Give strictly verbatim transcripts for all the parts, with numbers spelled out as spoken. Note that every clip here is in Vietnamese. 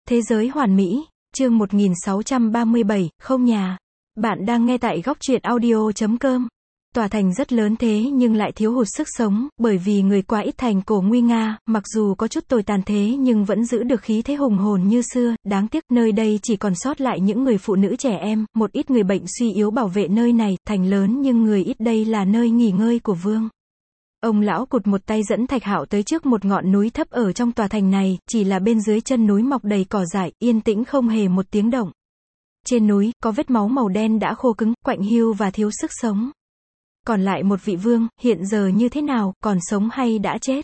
Thế giới hoàn mỹ, chương một nghìn sáu trăm ba mươi bảy, không nhà. Bạn đang nghe tại góc truyện audio chấm com. Tòa thành rất lớn thế nhưng lại thiếu hụt sức sống, bởi vì người quá ít thành cổ nguy nga, mặc dù có chút tồi tàn thế nhưng vẫn giữ được khí thế hùng hồn như xưa, đáng tiếc nơi đây chỉ còn sót lại những người phụ nữ trẻ em, một ít người bệnh suy yếu bảo vệ nơi này, thành lớn nhưng người ít đây là nơi nghỉ ngơi của vương. Ông lão cụt một tay dẫn Thạch Hạo tới trước một ngọn núi thấp ở trong tòa thành này, chỉ là bên dưới chân núi mọc đầy cỏ dại, yên tĩnh không hề một tiếng động. Trên núi, có vết máu màu đen đã khô cứng, quạnh hiu và thiếu sức sống. Còn lại một vị vương, hiện giờ như thế nào, còn sống hay đã chết?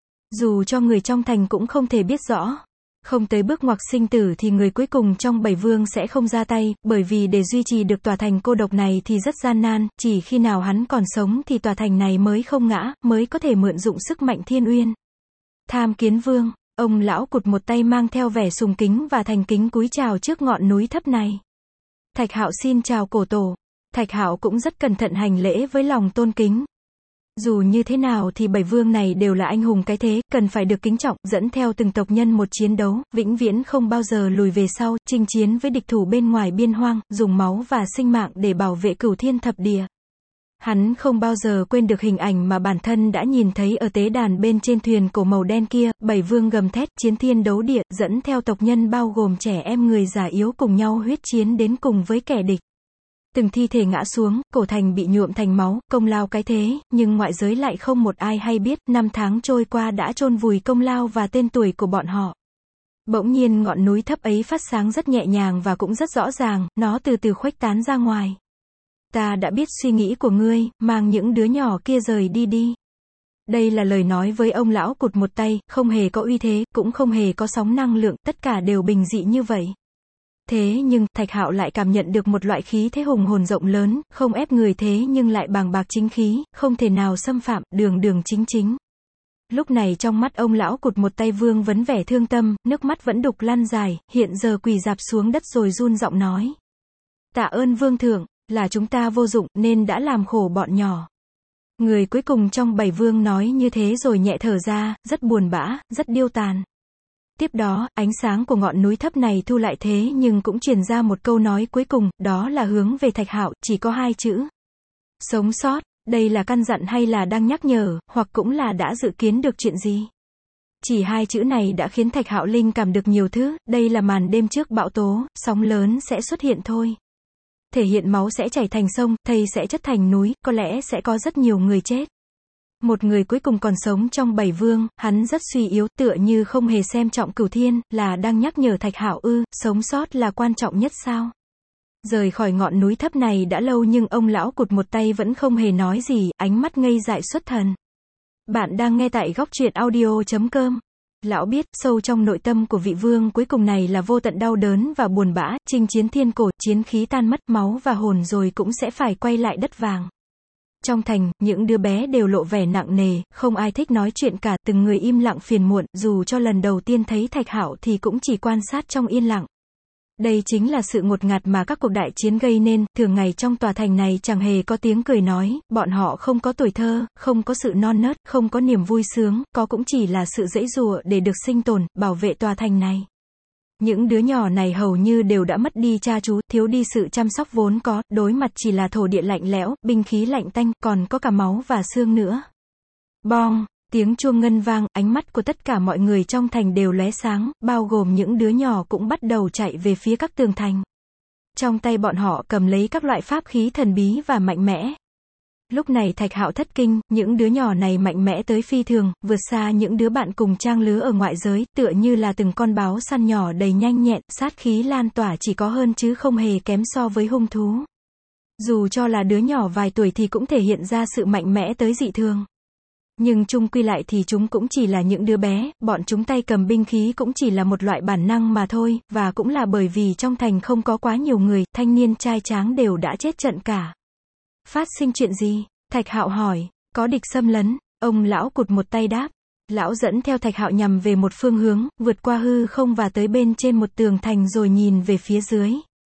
Dù cho người trong thành cũng không thể biết rõ. Không tới bước ngoặt sinh tử thì người cuối cùng trong bảy vương sẽ không ra tay, bởi vì để duy trì được tòa thành cô độc này thì rất gian nan, chỉ khi nào hắn còn sống thì tòa thành này mới không ngã, mới có thể mượn dụng sức mạnh thiên uyên. Tham Kiến Vương, ông lão cụt một tay mang theo vẻ sùng kính và thành kính cúi chào trước ngọn núi thấp này. Thạch Hạo xin chào cổ tổ. Thạch Hạo cũng rất cẩn thận hành lễ với lòng tôn kính. Dù như thế nào thì bảy vương này đều là anh hùng cái thế, cần phải được kính trọng, dẫn theo từng tộc nhân một chiến đấu, vĩnh viễn không bao giờ lùi về sau, chinh chiến với địch thủ bên ngoài biên hoang, dùng máu và sinh mạng để bảo vệ cửu thiên thập địa. Hắn không bao giờ quên được hình ảnh mà bản thân đã nhìn thấy ở tế đàn bên trên thuyền cổ màu đen kia, bảy vương gầm thét, chiến thiên đấu địa, dẫn theo tộc nhân bao gồm trẻ em người già yếu cùng nhau huyết chiến đến cùng với kẻ địch. Từng thi thể ngã xuống, cổ thành bị nhuộm thành máu, công lao cái thế, nhưng ngoại giới lại không một ai hay biết, năm tháng trôi qua đã chôn vùi công lao và tên tuổi của bọn họ. Bỗng nhiên ngọn núi thấp ấy phát sáng rất nhẹ nhàng và cũng rất rõ ràng, nó từ từ khuếch tán ra ngoài. Ta đã biết suy nghĩ của ngươi, mang những đứa nhỏ kia rời đi đi. Đây là lời nói với ông lão cụt một tay, không hề có uy thế, cũng không hề có sóng năng lượng, tất cả đều bình dị như vậy. Thế nhưng, Thạch Hạo lại cảm nhận được một loại khí thế hùng hồn rộng lớn, không ép người thế nhưng lại bàng bạc chính khí, không thể nào xâm phạm, đường đường chính chính. Lúc này trong mắt ông lão cụt một tay vương vấn vẻ thương tâm, nước mắt vẫn đục lăn dài, hiện giờ quỳ rạp xuống đất rồi run giọng nói. Tạ ơn vương thượng, là chúng ta vô dụng nên đã làm khổ bọn nhỏ. Người cuối cùng trong bảy vương nói như thế rồi nhẹ thở ra, rất buồn bã, rất điêu tàn. Tiếp đó, ánh sáng của ngọn núi thấp này thu lại thế nhưng cũng truyền ra một câu nói cuối cùng, đó là hướng về Thạch Hạo, chỉ có hai chữ. Sống sót, đây là căn dặn hay là đang nhắc nhở, hoặc cũng là đã dự kiến được chuyện gì? Chỉ hai chữ này đã khiến Thạch Hạo linh cảm được nhiều thứ, đây là màn đêm trước bão tố, sóng lớn sẽ xuất hiện thôi. Thể hiện máu sẽ chảy thành sông, thây sẽ chất thành núi, có lẽ sẽ có rất nhiều người chết. Một người cuối cùng còn sống trong bảy vương, hắn rất suy yếu, tựa như không hề xem trọng cửu thiên, là đang nhắc nhở Thạch Hạo ư, sống sót là quan trọng nhất sao? Rời khỏi ngọn núi thấp này đã lâu nhưng ông lão cụt một tay vẫn không hề nói gì, ánh mắt ngây dại xuất thần. Bạn đang nghe tại góc truyện audio chấm com. Lão biết, sâu trong nội tâm của vị vương cuối cùng này là vô tận đau đớn và buồn bã, chinh chiến thiên cổ, chiến khí tan mất, máu và hồn rồi cũng sẽ phải quay lại đất vàng. Trong thành, những đứa bé đều lộ vẻ nặng nề, không ai thích nói chuyện cả, từng người im lặng phiền muộn, dù cho lần đầu tiên thấy Thạch Hạo thì cũng chỉ quan sát trong yên lặng. Đây chính là sự ngột ngạt mà các cuộc đại chiến gây nên, thường ngày trong tòa thành này chẳng hề có tiếng cười nói, bọn họ không có tuổi thơ, không có sự non nớt, không có niềm vui sướng, có cũng chỉ là sự giãy giụa để được sinh tồn, bảo vệ tòa thành này. Những đứa nhỏ này hầu như đều đã mất đi cha chú, thiếu đi sự chăm sóc vốn có, đối mặt chỉ là thổ địa lạnh lẽo, binh khí lạnh tanh, còn có cả máu và xương nữa. Bong, tiếng chuông ngân vang, ánh mắt của tất cả mọi người trong thành đều lóe sáng, bao gồm những đứa nhỏ cũng bắt đầu chạy về phía các tường thành. Trong tay bọn họ cầm lấy các loại pháp khí thần bí và mạnh mẽ. Lúc này Thạch Hạo thất kinh, những đứa nhỏ này mạnh mẽ tới phi thường, vượt xa những đứa bạn cùng trang lứa ở ngoại giới, tựa như là từng con báo săn nhỏ đầy nhanh nhẹn, sát khí lan tỏa chỉ có hơn chứ không hề kém so với hung thú. Dù cho là đứa nhỏ vài tuổi thì cũng thể hiện ra sự mạnh mẽ tới dị thường. Nhưng chung quy lại thì chúng cũng chỉ là những đứa bé, bọn chúng tay cầm binh khí cũng chỉ là một loại bản năng mà thôi, và cũng là bởi vì trong thành không có quá nhiều người, thanh niên trai tráng đều đã chết trận cả. Phát sinh chuyện gì? Thạch Hạo hỏi. Có địch xâm lấn. Ông lão cụt một tay đáp. Lão dẫn theo Thạch Hạo nhằm về một phương hướng, vượt qua hư không và tới bên trên một tường thành rồi nhìn về phía dưới.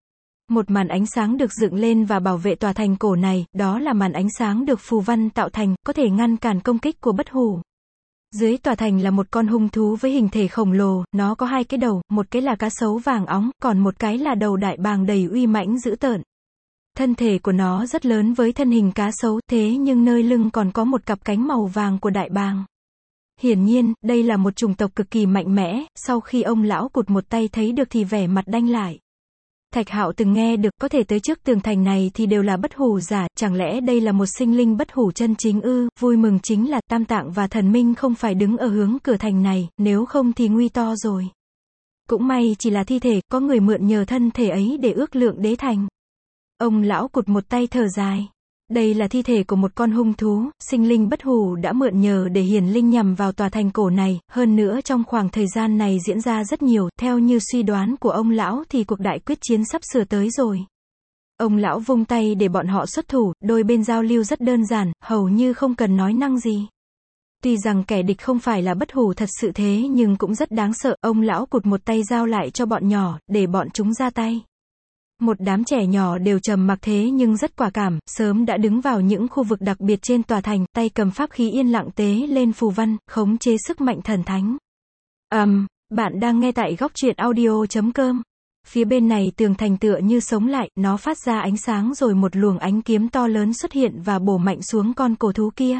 Một màn ánh sáng được dựng lên và bảo vệ tòa thành cổ này, đó là màn ánh sáng được phù văn tạo thành, có thể ngăn cản công kích của bất hủ. Dưới tòa thành là một con hung thú với hình thể khổng lồ, nó có hai cái đầu, một cái là cá sấu vàng óng, còn một cái là đầu đại bàng đầy uy mãnh dữ tợn. Thân thể của nó rất lớn với thân hình cá sấu, thế nhưng nơi lưng còn có một cặp cánh màu vàng của đại bàng. Hiển nhiên, đây là một chủng tộc cực kỳ mạnh mẽ, sau khi ông lão cụt một tay thấy được thì vẻ mặt đanh lại. Thạch Hạo từng nghe được, có thể tới trước tường thành này thì đều là bất hủ giả, chẳng lẽ đây là một sinh linh bất hủ chân chính ư? Vui mừng chính là, Tam Tạng và Thần Minh không phải đứng ở hướng cửa thành này, nếu không thì nguy to rồi. Cũng may chỉ là thi thể, có người mượn nhờ thân thể ấy để ước lượng đế thành. Ông lão cụt một tay thở dài. Đây là thi thể của một con hung thú, sinh linh bất hủ đã mượn nhờ để hiển linh nhằm vào tòa thành cổ này, hơn nữa trong khoảng thời gian này diễn ra rất nhiều, theo như suy đoán của ông lão thì cuộc đại quyết chiến sắp sửa tới rồi. Ông lão vung tay để bọn họ xuất thủ, đôi bên giao lưu rất đơn giản, hầu như không cần nói năng gì. Tuy rằng kẻ địch không phải là bất hủ thật sự thế nhưng cũng rất đáng sợ, ông lão cụt một tay giao lại cho bọn nhỏ, để bọn chúng ra tay. Một đám trẻ nhỏ đều trầm mặc thế nhưng rất quả cảm, sớm đã đứng vào những khu vực đặc biệt trên tòa thành, tay cầm pháp khí yên lặng tế lên phù văn, khống chế sức mạnh thần thánh. Ầm, um, bạn đang nghe tại góc truyện audio chấm com. Phía bên này tường thành tựa như sống lại, nó phát ra ánh sáng rồi một luồng ánh kiếm to lớn xuất hiện và bổ mạnh xuống con cổ thú kia.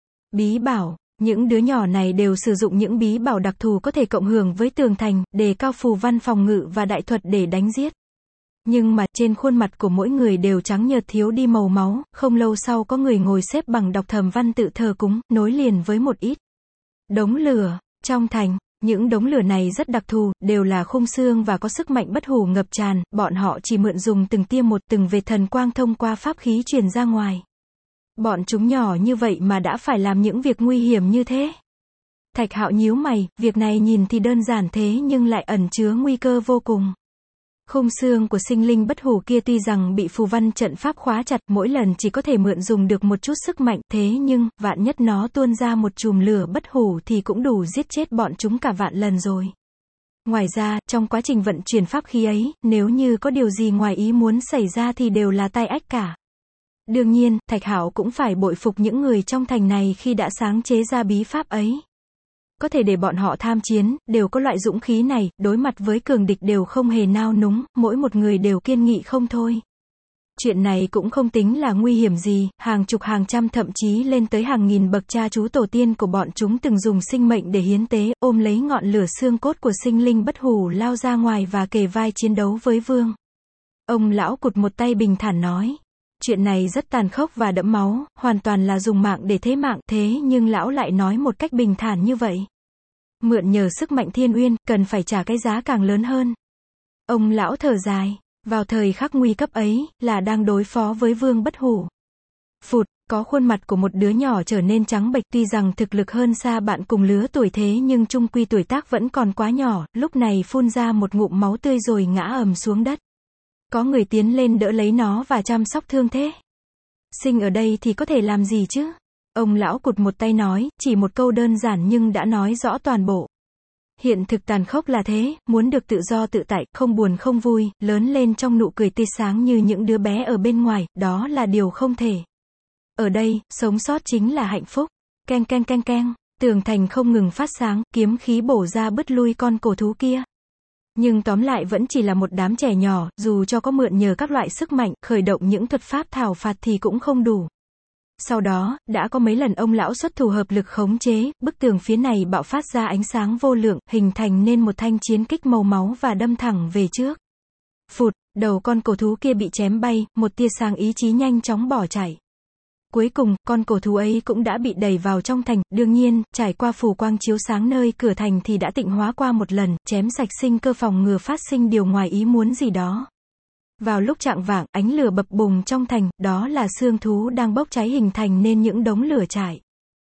Bí bảo. Những đứa nhỏ này đều sử dụng những bí bảo đặc thù có thể cộng hưởng với tường thành, đề cao phù văn phòng ngự và đại thuật để đánh giết. Nhưng mà, trên khuôn mặt của mỗi người đều trắng nhợt thiếu đi màu máu, không lâu sau có người ngồi xếp bằng đọc thầm văn tự thờ cúng, nối liền với một ít đống lửa. Trong thành, những đống lửa này rất đặc thù, đều là khung xương và có sức mạnh bất hủ ngập tràn, bọn họ chỉ mượn dùng từng tia một từng vệt thần quang thông qua pháp khí truyền ra ngoài. Bọn chúng nhỏ như vậy mà đã phải làm những việc nguy hiểm như thế. Thạch Hạo nhíu mày, việc này nhìn thì đơn giản thế nhưng lại ẩn chứa nguy cơ vô cùng. Khung xương của sinh linh bất hủ kia tuy rằng bị phù văn trận pháp khóa chặt, mỗi lần chỉ có thể mượn dùng được một chút sức mạnh, thế nhưng, vạn nhất nó tuôn ra một chùm lửa bất hủ thì cũng đủ giết chết bọn chúng cả vạn lần rồi. Ngoài ra, trong quá trình vận chuyển pháp khí ấy, nếu như có điều gì ngoài ý muốn xảy ra thì đều là tai ách cả. Đương nhiên, Thạch Hạo cũng phải bội phục những người trong thành này khi đã sáng chế ra bí pháp ấy. Có thể để bọn họ tham chiến, đều có loại dũng khí này, đối mặt với cường địch đều không hề nao núng, mỗi một người đều kiên nghị không thôi. Chuyện này cũng không tính là nguy hiểm gì, hàng chục hàng trăm thậm chí lên tới hàng nghìn bậc cha chú tổ tiên của bọn chúng từng dùng sinh mệnh để hiến tế, ôm lấy ngọn lửa xương cốt của sinh linh bất hủ lao ra ngoài và kề vai chiến đấu với vương. Ông lão cụt một tay bình thản nói. Chuyện này rất tàn khốc và đẫm máu, hoàn toàn là dùng mạng để thế mạng, thế nhưng lão lại nói một cách bình thản như vậy. Mượn nhờ sức mạnh thiên uyên, cần phải trả cái giá càng lớn hơn. Ông lão thở dài, vào thời khắc nguy cấp ấy, là đang đối phó với vương bất hủ. Phụt, có khuôn mặt của một đứa nhỏ trở nên trắng bệch, tuy rằng thực lực hơn xa bạn cùng lứa tuổi thế nhưng chung quy tuổi tác vẫn còn quá nhỏ, lúc này phun ra một ngụm máu tươi rồi ngã ầm xuống đất. Có người tiến lên đỡ lấy nó và chăm sóc thương thế. Sinh ở đây thì có thể làm gì chứ? Ông lão cụt một tay nói, chỉ một câu đơn giản nhưng đã nói rõ toàn bộ. Hiện thực tàn khốc là thế, muốn được tự do tự tại, không buồn không vui, lớn lên trong nụ cười tươi sáng như những đứa bé ở bên ngoài, đó là điều không thể. Ở đây, sống sót chính là hạnh phúc. Keng keng keng keng, tường thành không ngừng phát sáng, kiếm khí bổ ra bứt lui con cổ thú kia. Nhưng tóm lại vẫn chỉ là một đám trẻ nhỏ, dù cho có mượn nhờ các loại sức mạnh, khởi động những thuật pháp thảo phạt thì cũng không đủ. Sau đó, đã có mấy lần ông lão xuất thủ hợp lực khống chế, bức tường phía này bạo phát ra ánh sáng vô lượng, hình thành nên một thanh chiến kích màu máu và đâm thẳng về trước. Phụt, đầu con cổ thú kia bị chém bay, một tia sáng ý chí nhanh chóng bỏ chạy. Cuối cùng, con cổ thú ấy cũng đã bị đẩy vào trong thành, đương nhiên, trải qua phù quang chiếu sáng nơi cửa thành thì đã tịnh hóa qua một lần, chém sạch sinh cơ phòng ngừa phát sinh điều ngoài ý muốn gì đó. Vào lúc chạng vạng, ánh lửa bập bùng trong thành, đó là xương thú đang bốc cháy hình thành nên những đống lửa trại.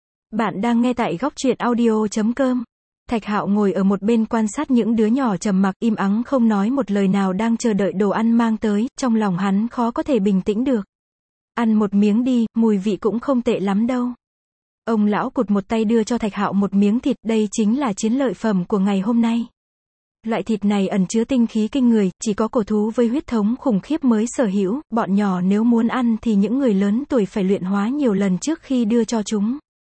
Bạn đang nghe tại góc truyện audio chấm com. Thạch Hạo ngồi ở một bên quan sát những đứa nhỏ trầm mặc, im ắng không nói một lời nào đang chờ đợi đồ ăn mang tới, trong lòng hắn khó có thể bình tĩnh được. Ăn một miếng đi, mùi vị cũng không tệ lắm đâu. Ông lão cụt một tay đưa cho Thạch Hạo một miếng thịt, đây chính là chiến lợi phẩm của ngày hôm nay. Loại thịt này ẩn chứa tinh khí kinh người, chỉ có cổ thú với huyết thống khủng khiếp mới sở hữu, bọn nhỏ nếu muốn ăn thì những người lớn tuổi phải luyện hóa nhiều lần trước khi đưa cho chúng.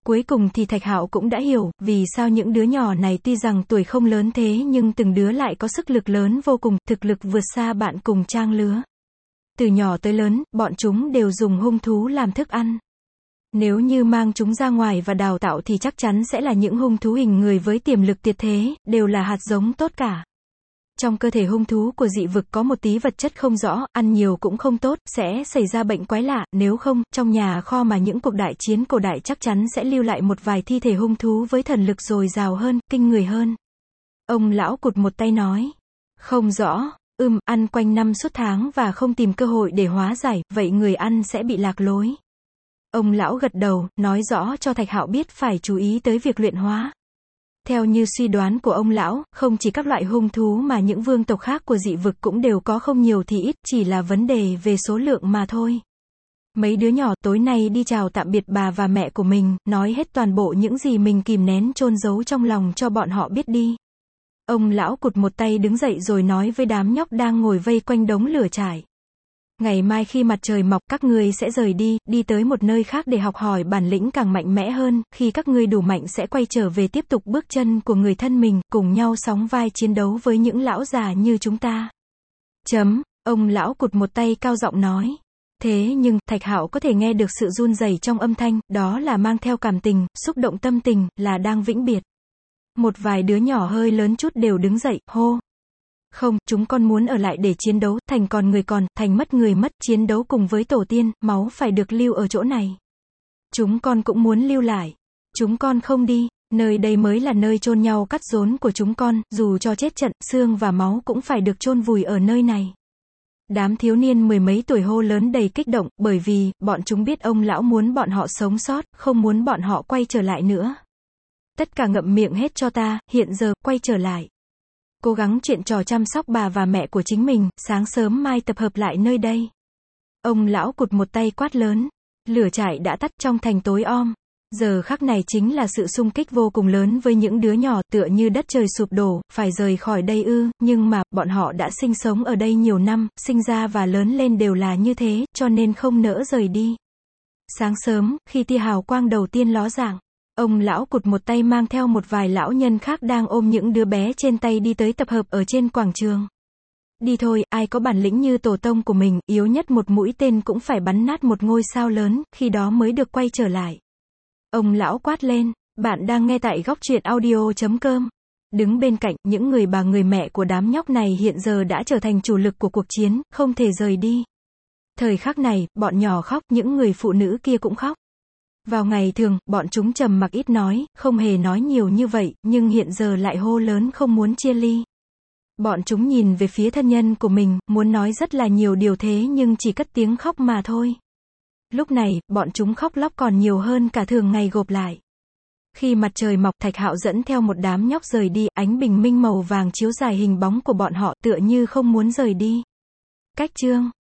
Cuối cùng thì Thạch Hạo cũng đã hiểu, vì sao những đứa nhỏ này tuy rằng tuổi không lớn thế nhưng từng đứa lại có sức lực lớn vô cùng, thực lực vượt xa bạn cùng trang lứa. Từ nhỏ tới lớn, bọn chúng đều dùng hung thú làm thức ăn. Nếu như mang chúng ra ngoài và đào tạo thì chắc chắn sẽ là những hung thú hình người với tiềm lực tuyệt thế, đều là hạt giống tốt cả. Trong cơ thể hung thú của dị vực có một tí vật chất không rõ, ăn nhiều cũng không tốt, sẽ xảy ra bệnh quái lạ, nếu không, trong nhà kho mà những cuộc đại chiến cổ đại chắc chắn sẽ lưu lại một vài thi thể hung thú với thần lực dồi dào hơn, kinh người hơn. Ông lão cụt một tay nói. Không rõ, ưm, ăn quanh năm suốt tháng và không tìm cơ hội để hóa giải, vậy người ăn sẽ bị lạc lối. Ông lão gật đầu, nói rõ cho Thạch Hạo biết phải chú ý tới việc luyện hóa. Theo như suy đoán của ông lão, không chỉ các loại hung thú mà những vương tộc khác của dị vực cũng đều có, không nhiều thì ít, chỉ là vấn đề về số lượng mà thôi. Mấy đứa nhỏ tối nay đi chào tạm biệt bà và mẹ của mình, nói hết toàn bộ những gì mình kìm nén chôn giấu trong lòng cho bọn họ biết đi. Ông lão cụt một tay đứng dậy rồi nói với đám nhóc đang ngồi vây quanh đống lửa trải. Ngày mai khi mặt trời mọc, các ngươi sẽ rời đi, đi tới một nơi khác để học hỏi bản lĩnh càng mạnh mẽ hơn, khi các ngươi đủ mạnh sẽ quay trở về tiếp tục bước chân của người thân mình, cùng nhau sóng vai chiến đấu với những lão già như chúng ta. Chấm, ông lão cụt một tay cao giọng nói. Thế nhưng, Thạch Hạo có thể nghe được sự run rẩy trong âm thanh, đó là mang theo cảm tình, xúc động tâm tình, là đang vĩnh biệt. Một vài đứa nhỏ hơi lớn chút đều đứng dậy, hô. Không, chúng con muốn ở lại để chiến đấu, thành còn người còn, thành mất người mất, chiến đấu cùng với tổ tiên, máu phải được lưu ở chỗ này. Chúng con cũng muốn lưu lại. Chúng con không đi, nơi đây mới là nơi chôn nhau cắt rốn của chúng con, dù cho chết trận, xương và máu cũng phải được chôn vùi ở nơi này. Đám thiếu niên mười mấy tuổi hô lớn đầy kích động, bởi vì, bọn chúng biết ông lão muốn bọn họ sống sót, không muốn bọn họ quay trở lại nữa. Tất cả ngậm miệng hết cho ta, hiện giờ, quay trở lại. Cố gắng chuyện trò chăm sóc bà và mẹ của chính mình, sáng sớm mai tập hợp lại nơi đây. Ông lão cụt một tay quát lớn. Lửa trại đã tắt trong thành tối om. Giờ khắc này chính là sự xung kích vô cùng lớn với những đứa nhỏ, tựa như đất trời sụp đổ, phải rời khỏi đây ư, nhưng mà, bọn họ đã sinh sống ở đây nhiều năm, sinh ra và lớn lên đều là như thế, cho nên không nỡ rời đi. Sáng sớm, khi tia hào quang đầu tiên ló dạng, ông lão cụt một tay mang theo một vài lão nhân khác đang ôm những đứa bé trên tay đi tới tập hợp ở trên quảng trường. Đi thôi, ai có bản lĩnh như tổ tông của mình, yếu nhất một mũi tên cũng phải bắn nát một ngôi sao lớn, khi đó mới được quay trở lại. Ông lão quát lên, bạn đang nghe tại góc truyện audio chấm com. Đứng bên cạnh, những người bà người mẹ của đám nhóc này hiện giờ đã trở thành chủ lực của cuộc chiến, không thể rời đi. Thời khắc này, bọn nhỏ khóc, những người phụ nữ kia cũng khóc. Vào ngày thường, bọn chúng trầm mặc ít nói, không hề nói nhiều như vậy, nhưng hiện giờ lại hô lớn không muốn chia ly. Bọn chúng nhìn về phía thân nhân của mình, muốn nói rất là nhiều điều thế nhưng chỉ cất tiếng khóc mà thôi. Lúc này, bọn chúng khóc lóc còn nhiều hơn cả thường ngày gộp lại. Khi mặt trời mọc, Thạch Hạo dẫn theo một đám nhóc rời đi, ánh bình minh màu vàng chiếu dài hình bóng của bọn họ, tựa như không muốn rời đi. Cách chương